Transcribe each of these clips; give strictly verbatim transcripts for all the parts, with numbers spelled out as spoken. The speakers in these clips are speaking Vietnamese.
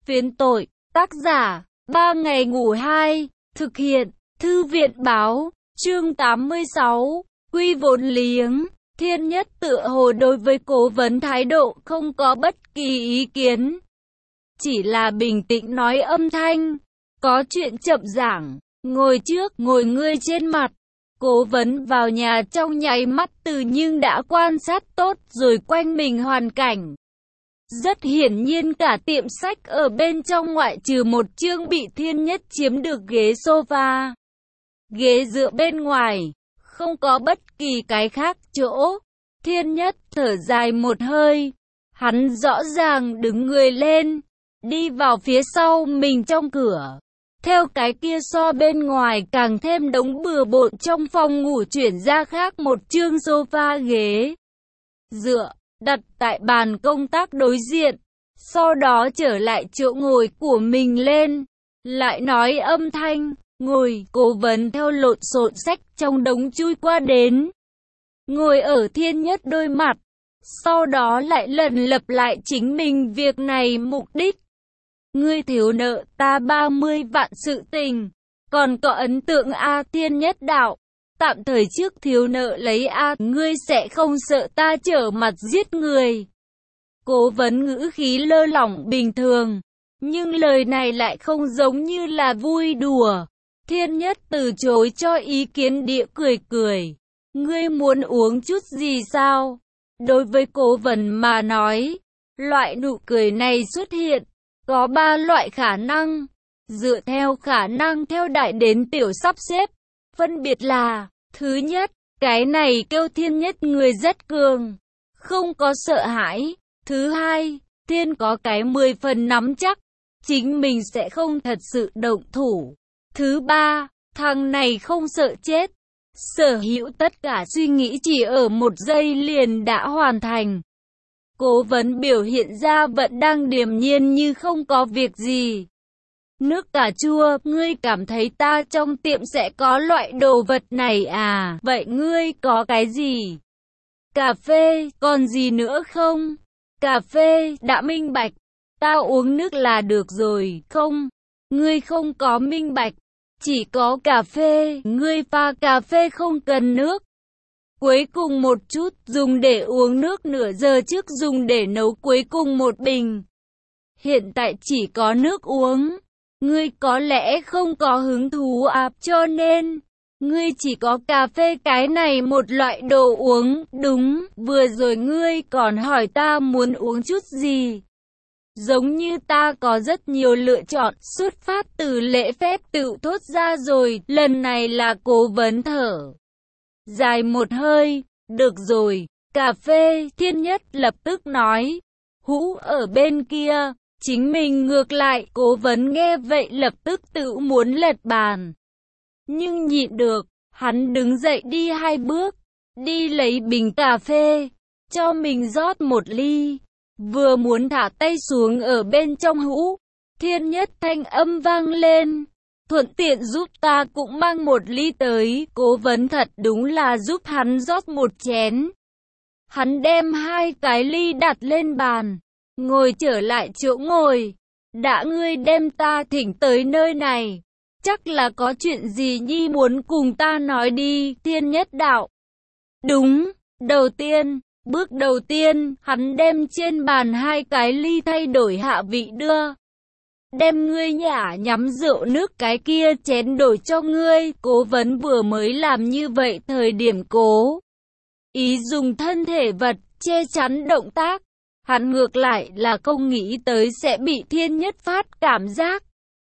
Phiến tội, tác giả, ba ngày ngủ hai, thực hiện, thư viện báo, chương tám mươi sáu, quy vốn liếng. Thiên Nhất tựa hồ đối với cố vấn thái độ không có bất kỳ ý kiến. Chỉ là bình tĩnh nói âm thanh, có chuyện chậm giảng, ngồi trước, ngồi ngươi trên mặt. Cố vấn vào nhà trong nháy mắt từ nhưng đã quan sát tốt rồi quanh mình hoàn cảnh. Rất hiển nhiên cả tiệm sách ở bên trong ngoại trừ một chương bị Thiên Nhất chiếm được ghế sofa. Ghế dựa bên ngoài, không có bất kỳ cái khác chỗ. Thiên Nhất thở dài một hơi, hắn rõ ràng đứng người lên, đi vào phía sau mình trong cửa. Theo cái kia so bên ngoài càng thêm đống bừa bộn trong phòng ngủ chuyển ra khác một chương sofa ghế dựa, đặt tại bàn công tác đối diện, sau đó trở lại chỗ ngồi của mình lên, lại nói âm thanh, ngồi. Cố vấn theo lộn xộn sách trong đống chui qua đến, ngồi ở Thiên Nhất đôi mặt, sau đó lại lần lặp lại chính mình việc này mục đích. Ngươi thiếu nợ ta ba mươi vạn sự tình, còn có ấn tượng A. Thiên Nhất đạo, tạm thời trước thiếu nợ lấy A, ngươi sẽ không sợ ta trở mặt giết người. Cố vấn ngữ khí lơ lỏng bình thường, nhưng lời này lại không giống như là vui đùa. Thiên Nhất từ chối cho ý kiến địa cười cười. Ngươi muốn uống chút gì sao? Đối với cố vấn mà nói, loại nụ cười này xuất hiện, có ba loại khả năng. Dựa theo khả năng theo đại đến tiểu sắp xếp, phân biệt là, thứ nhất, cái này kêu Thiên Nhất người rất cường, không có sợ hãi. Thứ hai, Thiên có cái mười phần nắm chắc, chính mình sẽ không thật sự động thủ. Thứ ba, thằng này không sợ chết, sở hữu tất cả suy nghĩ chỉ ở một giây liền đã hoàn thành. Cố vấn biểu hiện ra vẫn đang điềm nhiên như không có việc gì. Nước cà chua, ngươi cảm thấy ta trong tiệm sẽ có loại đồ vật này à? Vậy ngươi có cái gì? Cà phê, còn gì nữa không? Cà phê, đã minh bạch. Ta uống nước là được rồi, không? Ngươi không có minh bạch. Chỉ có cà phê, ngươi pha cà phê không cần nước. Cuối cùng một chút, dùng để uống nước nửa giờ trước dùng để nấu cuối cùng một bình. Hiện tại chỉ có nước uống. Ngươi có lẽ không có hứng thú à, cho nên, ngươi chỉ có cà phê cái này một loại đồ uống, đúng, vừa rồi ngươi còn hỏi ta muốn uống chút gì. Giống như ta có rất nhiều lựa chọn, xuất phát từ lễ phép tự thốt ra rồi, lần này là cố vấn thở dài một hơi, được rồi, cà phê. Thiên Nhất lập tức nói, hũ ở bên kia. Chính mình ngược lại, cố vấn nghe vậy lập tức tự muốn lật bàn. Nhưng nhịn được, hắn đứng dậy đi hai bước, đi lấy bình cà phê, cho mình rót một ly. Vừa muốn thả tay xuống ở bên trong hũ, Thiên Nhất thanh âm vang lên. Thuận tiện giúp ta cũng mang một ly tới. Cố vấn thật đúng là giúp hắn rót một chén. Hắn đem hai cái ly đặt lên bàn, ngồi trở lại chỗ ngồi. Đã ngươi đem ta thỉnh tới nơi này, chắc là có chuyện gì nhi muốn cùng ta nói đi. Thiên Nhất đạo, đúng, đầu tiên, bước đầu tiên, hắn đem trên bàn hai cái ly thay đổi hạ vị đưa. Đem ngươi nhả nhắm rượu nước cái kia chén đổi cho ngươi. Cố vấn vừa mới làm như vậy thời điểm cố ý dùng thân thể vật che chắn động tác. Hắn ngược lại là không nghĩ tới sẽ bị Thiên Nhất phát cảm giác.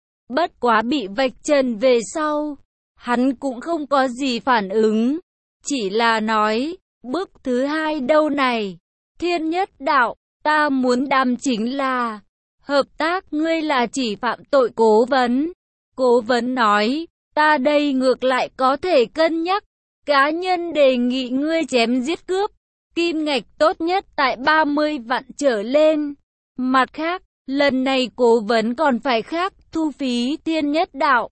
Bất quá bị vạch trần về sau, hắn cũng không có gì phản ứng, chỉ là nói, bước thứ hai đâu này? Thiên Nhất đạo, ta muốn đàm chính là hợp tác. Ngươi là chỉ phạm tội? Cố vấn. Cố vấn nói, ta đây ngược lại có thể cân nhắc. Cá nhân đề nghị ngươi chém giết cướp, kim ngạch tốt nhất tại ba mươi vạn trở lên. Mặt khác, lần này cố vấn còn phải khác thu phí. Thiên Nhất đạo,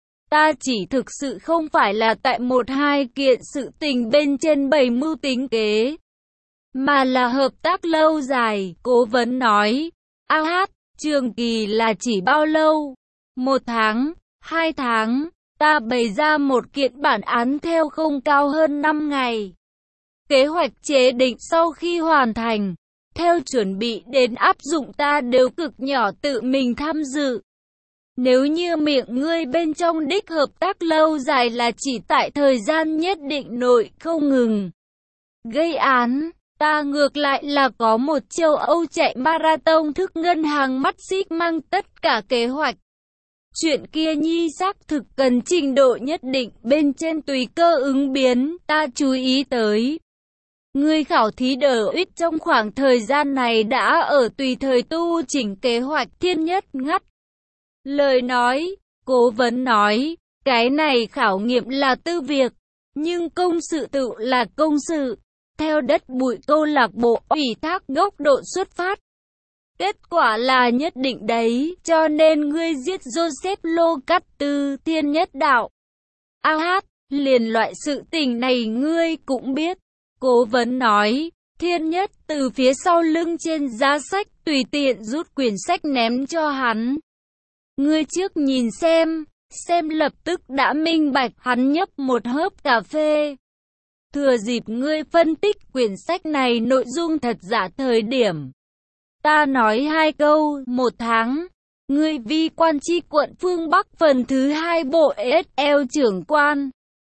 ta chỉ thực sự không phải là tại một hai kiện sự tình bên trên bày mưu tính kế, mà là hợp tác lâu dài. Cố vấn nói, a hát, Trường kỳ là chỉ bao lâu? Một tháng, hai tháng, ta bày ra một kiện bản án theo không cao hơn năm ngày. Kế hoạch chế định sau khi hoàn thành, theo chuẩn bị đến áp dụng ta đều cực nhỏ tự mình tham dự. Nếu như miệng ngươi bên trong đích hợp tác lâu dài là chỉ tại thời gian nhất định nội không ngừng gây án, ta ngược lại là có một châu Âu chạy marathon thức ngân hàng mắt xích mang tất cả kế hoạch. Chuyện kia nhi xác thực cần trình độ nhất định bên trên tùy cơ ứng biến, ta chú ý tới. Ngươi khảo thí đờ ít trong khoảng thời gian này đã ở tùy thời tu chỉnh kế hoạch. Thiên Nhất ngắt lời nói, cố vấn nói, cái này khảo nghiệm là tư việc, nhưng công sự tự là công sự. Theo đất bụi câu lạc bộ ủy thác góc độ xuất phát, kết quả là nhất định đấy, cho nên ngươi giết Joseph Lô Cắt Tư. Thiên Nhất đạo, a hát, liền loại sự tình này ngươi cũng biết. Cố vấn nói, Thiên Nhất từ phía sau lưng trên giá sách tùy tiện rút quyển sách ném cho hắn. Ngươi trước nhìn xem, xem lập tức đã minh bạch. Hắn nhấp một hớp cà phê. Thừa dịp ngươi phân tích quyển sách này nội dung thật giả thời điểm. Ta nói hai câu, một tháng. Ngươi vi quan chi quận phương Bắc phần thứ hai bộ ét lờ trưởng quan.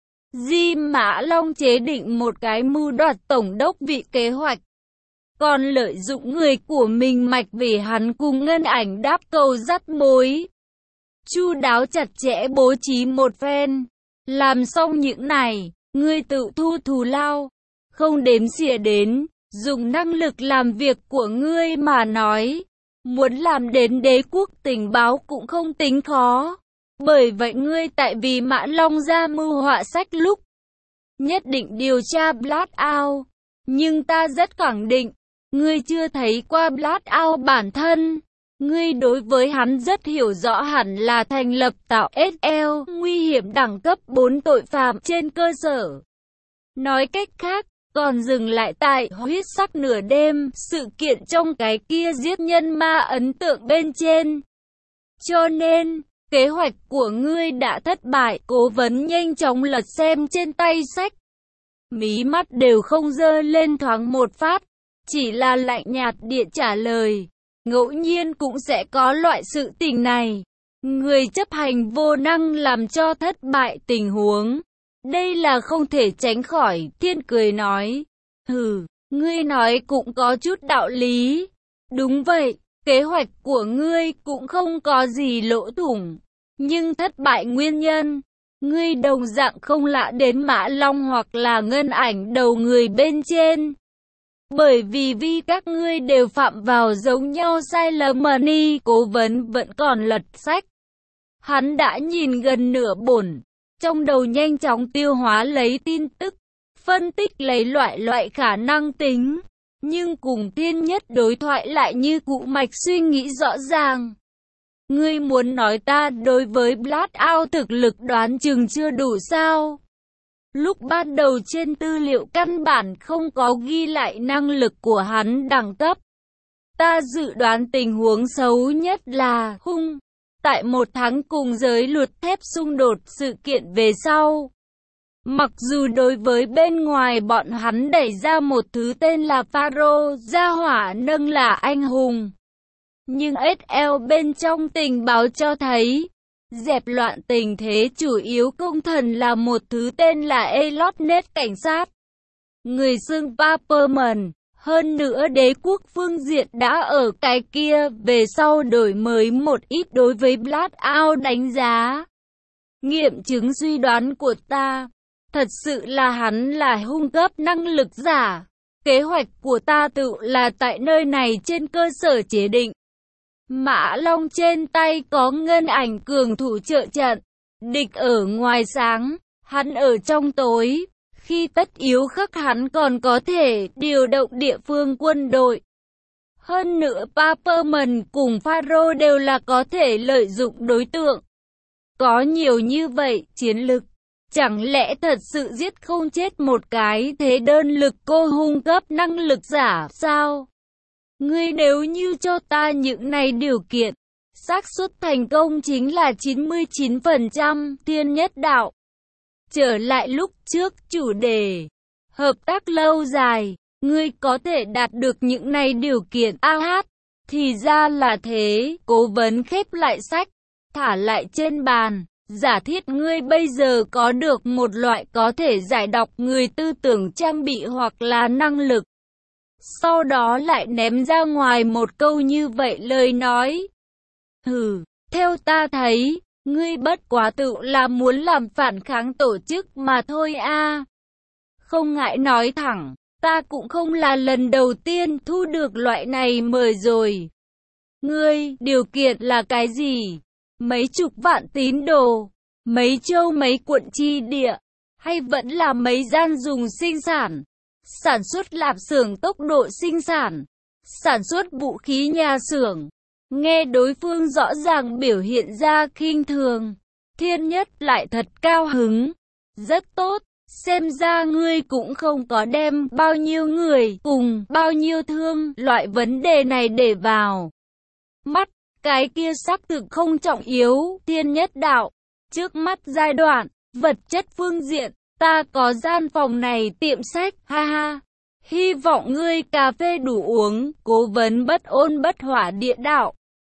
Di Mã Long chế định một cái mưu đoạt tổng đốc vị kế hoạch. Còn lợi dụng người của mình mạch vì hắn cùng Ngân Ảnh đáp cầu dắt mối. Chu đáo chặt chẽ bố trí một phen. Làm xong những này, ngươi tự thu thù lao. Không đếm xỉa đến, dùng năng lực làm việc của ngươi mà nói. Muốn làm đến đế quốc tình báo cũng không tính khó. Bởi vậy ngươi tại vì Mã Long ra mưu họa sách lúc nhất định điều tra Blackout. Nhưng ta rất khẳng định, ngươi chưa thấy qua Blackout bản thân. Ngươi đối với hắn rất hiểu rõ, hẳn là thành lập tạo ét lờ nguy hiểm đẳng cấp bốn tội phạm trên cơ sở. Nói cách khác, còn dừng lại tại huyết sắc nửa đêm, sự kiện trong cái kia giết nhân ma ấn tượng bên trên. Cho nên, kế hoạch của ngươi đã thất bại. Cố vấn nhanh chóng lật xem trên tay sách. Mí mắt đều không dơ lên thoáng một phát, chỉ là lạnh nhạt điện trả lời. Ngẫu nhiên cũng sẽ có loại sự tình này. Người chấp hành vô năng làm cho thất bại tình huống. Đây là không thể tránh khỏi. Thiên cười nói. Hừ, ngươi nói cũng có chút đạo lý. Đúng vậy, kế hoạch của ngươi cũng không có gì lỗ thủng. Nhưng thất bại nguyên nhân, ngươi đồng dạng không lạ đến Mã Long hoặc là Ngân Ảnh đầu người bên trên. Bởi vì vì các ngươi đều phạm vào giống nhau sai lầm. Money cố vấn vẫn còn lật sách. Hắn đã nhìn gần nửa bổn, trong đầu nhanh chóng tiêu hóa lấy tin tức, phân tích lấy loại loại khả năng tính. Nhưng cùng Thiên Nhất đối thoại lại như cụ mạch suy nghĩ rõ ràng. Ngươi muốn nói ta đối với Blackout thực lực đoán chừng chưa đủ sao? Lúc ban đầu trên tư liệu căn bản không có ghi lại năng lực của hắn đẳng cấp. Ta dự đoán tình huống xấu nhất là hung. Tại một tháng cùng giới luật thép xung đột sự kiện về sau. Mặc dù đối với bên ngoài bọn hắn đẩy ra một thứ tên là Pharaoh, gia hỏa nâng là anh hùng. Nhưng ét lờ bên trong tình báo cho thấy, dẹp loạn tình thế chủ yếu công thần là một thứ tên là Elotnet cảnh sát. Người xưng Paperman, hơn nữa đế quốc phương diện đã ở cái kia về sau đổi mới một ít đối với Blackout đánh giá. Nghiệm chứng suy đoán của ta, thật sự là hắn là hung cấp năng lực giả. Kế hoạch của ta tự là tại nơi này trên cơ sở chế định. Mã Long trên tay có Ngân Ảnh cường thủ trợ trận, địch ở ngoài sáng, hắn ở trong tối. Khi tất yếu khắc hắn còn có thể điều động địa phương quân đội. Hơn nữa Paperman cùng Pharaoh đều là có thể lợi dụng đối tượng. Có nhiều như vậy chiến lực, chẳng lẽ thật sự giết không chết một cái thế đơn lực cô hung cấp năng lực giả sao? Ngươi nếu như cho ta những này điều kiện, xác suất thành công chính là chín mươi chín phần trăm. Thiên Nhất đạo. Trở lại lúc trước chủ đề. Hợp tác lâu dài. Ngươi có thể đạt được những này điều kiện. A hát. Thì ra là thế. Cố vấn khép lại sách. Thả lại trên bàn. Giả thiết ngươi bây giờ có được một loại có thể giải đọc người tư tưởng trang bị hoặc là năng lực. Sau đó lại ném ra ngoài một câu như vậy lời nói. Hừ, theo ta thấy, ngươi bất quá tự là muốn làm phản kháng tổ chức mà thôi a. Không ngại nói thẳng, ta cũng không là lần đầu tiên thu được loại này mời rồi. Ngươi, điều kiện là cái gì? Mấy chục vạn tín đồ, mấy châu mấy quận chi địa, hay vẫn là mấy gian dùng sinh sản, sản xuất lạp xưởng tốc độ sinh sản, sản xuất vũ khí nhà xưởng. Nghe đối phương rõ ràng biểu hiện ra khinh thường, Thiên Nhất lại thật cao hứng. Rất tốt, xem ra ngươi cũng không có đem bao nhiêu người cùng bao nhiêu thương loại vấn đề này để vào mắt. Cái kia xác thực không trọng yếu. Thiên Nhất đạo. Trước mắt giai đoạn, vật chất phương diện, ta có gian phòng này tiệm sách, ha ha. Hy vọng ngươi cà phê đủ uống. Cố vấn bất ôn bất hỏa địa đạo.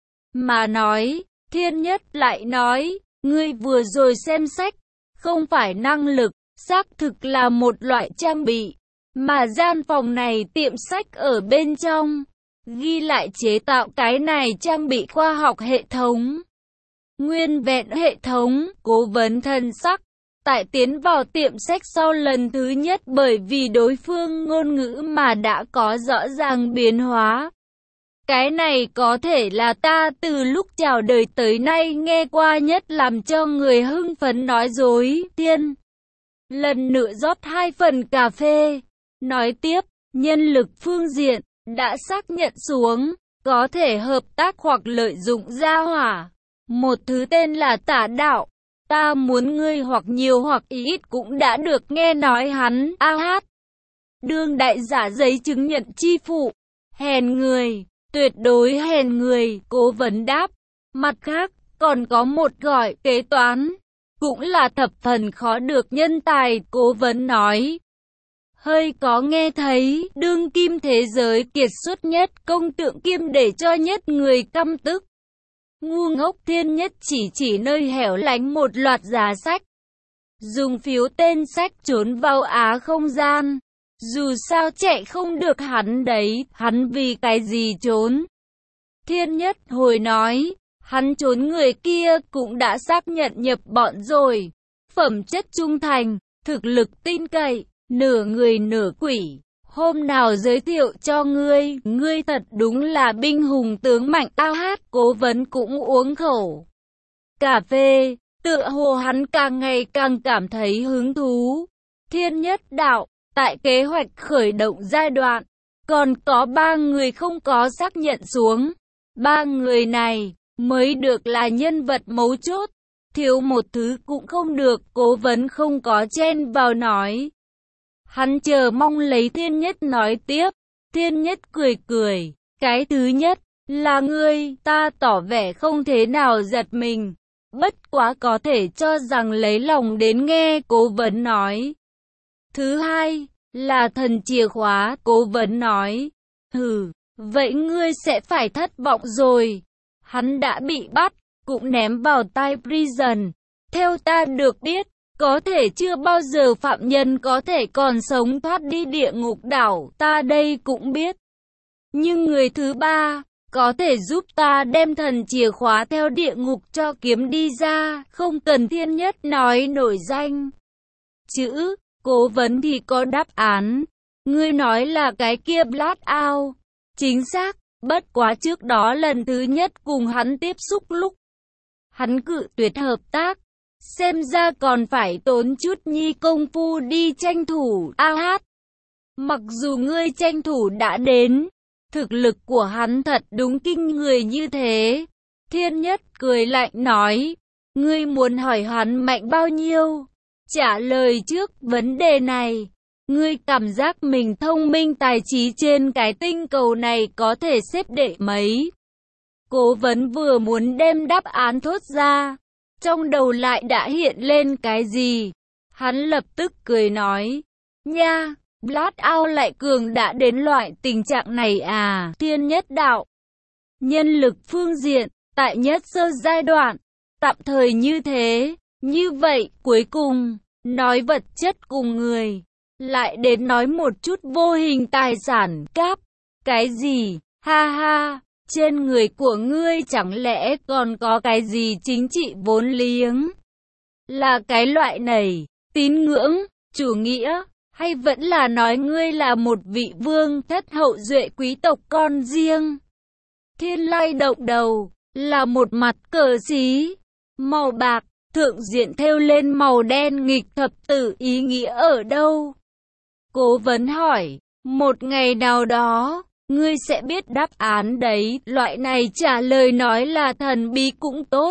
Mà nói, Thiên Nhất lại nói, ngươi vừa rồi xem sách, không phải năng lực, xác thực là một loại trang bị, mà gian phòng này tiệm sách ở bên trong, ghi lại chế tạo cái này trang bị khoa học hệ thống. Nguyên vẹn hệ thống, cố vấn thân sắc, tại tiến vào tiệm sách sau lần thứ nhất bởi vì đối phương ngôn ngữ mà đã có rõ ràng biến hóa. Cái này có thể là ta từ lúc chào đời tới nay nghe qua nhất làm cho người hưng phấn nói dối. Thiên lần nữa rót hai phần cà phê. Nói tiếp, nhân lực phương diện, đã xác nhận xuống, có thể hợp tác hoặc lợi dụng gia hỏa. Một thứ tên là Tả Đạo. Ta muốn ngươi hoặc nhiều hoặc ít cũng đã được nghe nói hắn. A hát. Đương đại giả giấy chứng nhận chi phụ. Hèn người. Tuyệt đối hèn người, cố vấn đáp. Mặt khác, còn có một gọi kế toán, cũng là thập phần khó được nhân tài, cố vấn nói. Hơi có nghe thấy, đương kim thế giới kiệt xuất nhất, công tượng kim để cho nhất người căm tức. Ngu ngốc. Thiên Nhất chỉ chỉ nơi hẻo lánh một loạt giá sách. Dùng phiếu tên sách trốn vào á không gian. Dù sao chạy không được hắn đấy, hắn vì cái gì trốn? Thiên Nhất hồi nói, hắn trốn người kia cũng đã xác nhận nhập bọn rồi. Phẩm chất trung thành, thực lực tin cậy, nửa người nửa quỷ. Hôm nào giới thiệu cho ngươi, ngươi thật đúng là binh hùng tướng mạnh. A hát. Cố vấn cũng uống khẩu cà phê, tựa hồ hắn càng ngày càng cảm thấy hứng thú. Thiên Nhất đạo. Tại kế hoạch khởi động giai đoạn, còn có ba người không có xác nhận xuống. Ba người này mới được là nhân vật mấu chốt. Thiếu một thứ cũng không được, cố vấn không có chen vào nói. Hắn chờ mong lấy Thiên Nhất nói tiếp. Thiên Nhất cười cười. Cái thứ nhất là ngươi, ta tỏ vẻ không thế nào giật mình. Bất quá có thể cho rằng lấy lòng đến nghe, cố vấn nói. Thứ hai, là thần chìa khóa, cố vấn nói. Hừ, vậy ngươi sẽ phải thất vọng rồi. Hắn đã bị bắt, cũng ném vào tai prison. Theo ta được biết, có thể chưa bao giờ phạm nhân có thể còn sống thoát đi địa ngục đảo, ta đây cũng biết. Nhưng người thứ ba, có thể giúp ta đem thần chìa khóa theo địa ngục cho kiếm đi ra, không cần Thiên Nhất nói nổi danh. Chữ, cố vấn thì có đáp án. Ngươi nói là cái kia Blast Out. Chính xác, bất quá trước đó lần thứ nhất cùng hắn tiếp xúc lúc. Hắn cự tuyệt hợp tác. Xem ra còn phải tốn chút nhi công phu đi tranh thủ. A hát. Mặc dù ngươi tranh thủ đã đến, thực lực của hắn thật đúng kinh người như thế. Thiên Nhất cười lạnh nói. Ngươi muốn hỏi hắn mạnh bao nhiêu? Trả lời trước vấn đề này. Ngươi cảm giác mình thông minh tài trí trên cái tinh cầu này có thể xếp đệ mấy? Cố vấn vừa muốn đem đáp án thốt ra, trong đầu lại đã hiện lên cái gì? Hắn lập tức cười nói, nha, Blackout lại cường đã đến loại tình trạng này à? Thiên nhất đạo, nhân lực phương diện, tại nhất sơ giai đoạn, tạm thời như thế, như vậy cuối cùng, nói vật chất cùng người, lại đến nói một chút vô hình tài sản cáp, cái gì, ha ha, trên người của ngươi chẳng lẽ còn có cái gì chính trị vốn liếng, là cái loại này, tín ngưỡng, chủ nghĩa, hay vẫn là nói ngươi là một vị vương thất hậu duệ quý tộc con riêng? Thiên Lai động đầu, là một mặt cờ xí, màu bạc, thượng diện thêu lên màu đen nghịch thập tử, ý nghĩa ở đâu? Cố vấn hỏi, một ngày nào đó, ngươi sẽ biết đáp án đấy. Loại này trả lời nói là thần bí cũng tốt,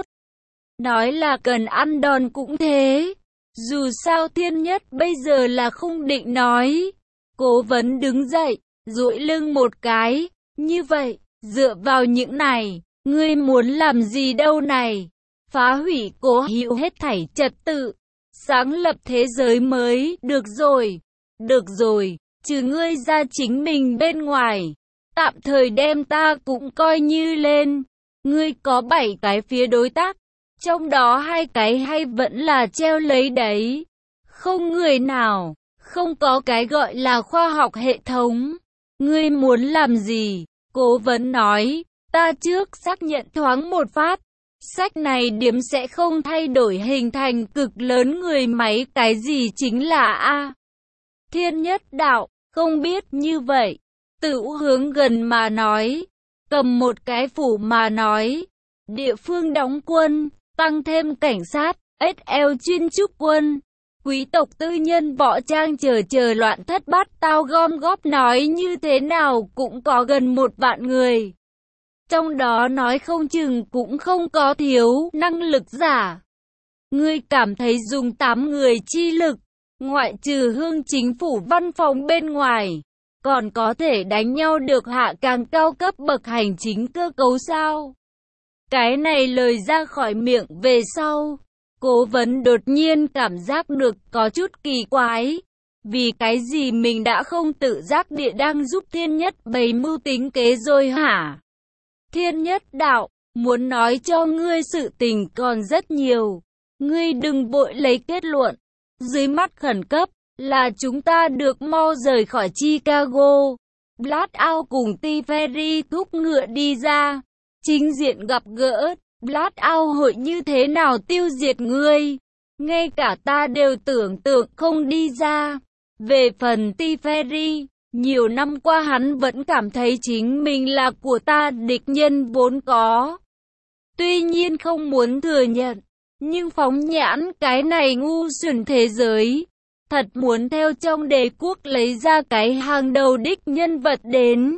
nói là cần ăn đòn cũng thế. Dù sao thiên nhất bây giờ là không định nói. Cố vấn đứng dậy, duỗi lưng một cái, như vậy, dựa vào những này, ngươi muốn làm gì đâu này? Phá hủy cố hữu hết thảy trật tự, sáng lập thế giới mới, được rồi, được rồi, trừ ngươi ra chính mình bên ngoài, tạm thời đem ta cũng coi như lên. Ngươi có bảy cái phía đối tác, trong đó hai cái hay vẫn là treo lấy đấy. Không người nào, không có cái gọi là khoa học hệ thống. Ngươi muốn làm gì? Cố vấn nói, ta trước xác nhận thoáng một phát. Sách này điểm sẽ không thay đổi hình thành cực lớn người máy cái gì chính là A. Thiên nhất đạo, không biết như vậy. Tự hướng gần mà nói, cầm một cái phủ mà nói, địa phương đóng quân, tăng thêm cảnh sát, ét lờ chuyên trúc quân, quý tộc tư nhân võ trang chờ chờ loạn thất bát tao gom góp nói như thế nào cũng có gần một vạn người. Trong đó nói không chừng cũng không có thiếu năng lực giả. Ngươi cảm thấy dùng tám người chi lực, ngoại trừ hương chính phủ văn phòng bên ngoài, còn có thể đánh nhau được hạ càng cao cấp bậc hành chính cơ cấu sao? Cái này lời ra khỏi miệng về sau, cố vấn đột nhiên cảm giác được có chút kỳ quái. Vì cái gì mình đã không tự giác địa đang giúp thiên nhất bày mưu tính kế rồi hả? Thiên nhất đạo, muốn nói cho ngươi sự tình còn rất nhiều. Ngươi đừng vội lấy kết luận. Dưới mắt khẩn cấp, là chúng ta được mau rời khỏi Chicago. Blackout cùng T. Ferry thúc ngựa đi ra. Chính diện gặp gỡ, Blackout hội như thế nào tiêu diệt ngươi? Ngay cả ta đều tưởng tượng không đi ra. Về phần T. Ferry, nhiều năm qua hắn vẫn cảm thấy chính mình là của ta địch nhân vốn có. Tuy nhiên không muốn thừa nhận, nhưng phóng nhãn cái này ngu xuẩn thế giới, thật muốn theo trong đế quốc lấy ra cái hàng đầu đích nhân vật đến.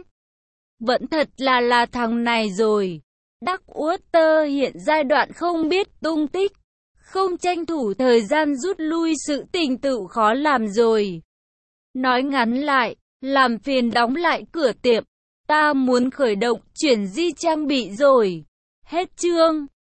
Vẫn thật là là thằng này rồi. Darkwater hiện giai đoạn không biết tung tích, không tranh thủ thời gian rút lui, sự tình tự khó làm rồi. Nói ngắn lại, làm phiền đóng lại cửa tiệm, ta muốn khởi động chuyển di trang bị rồi. Hết chương.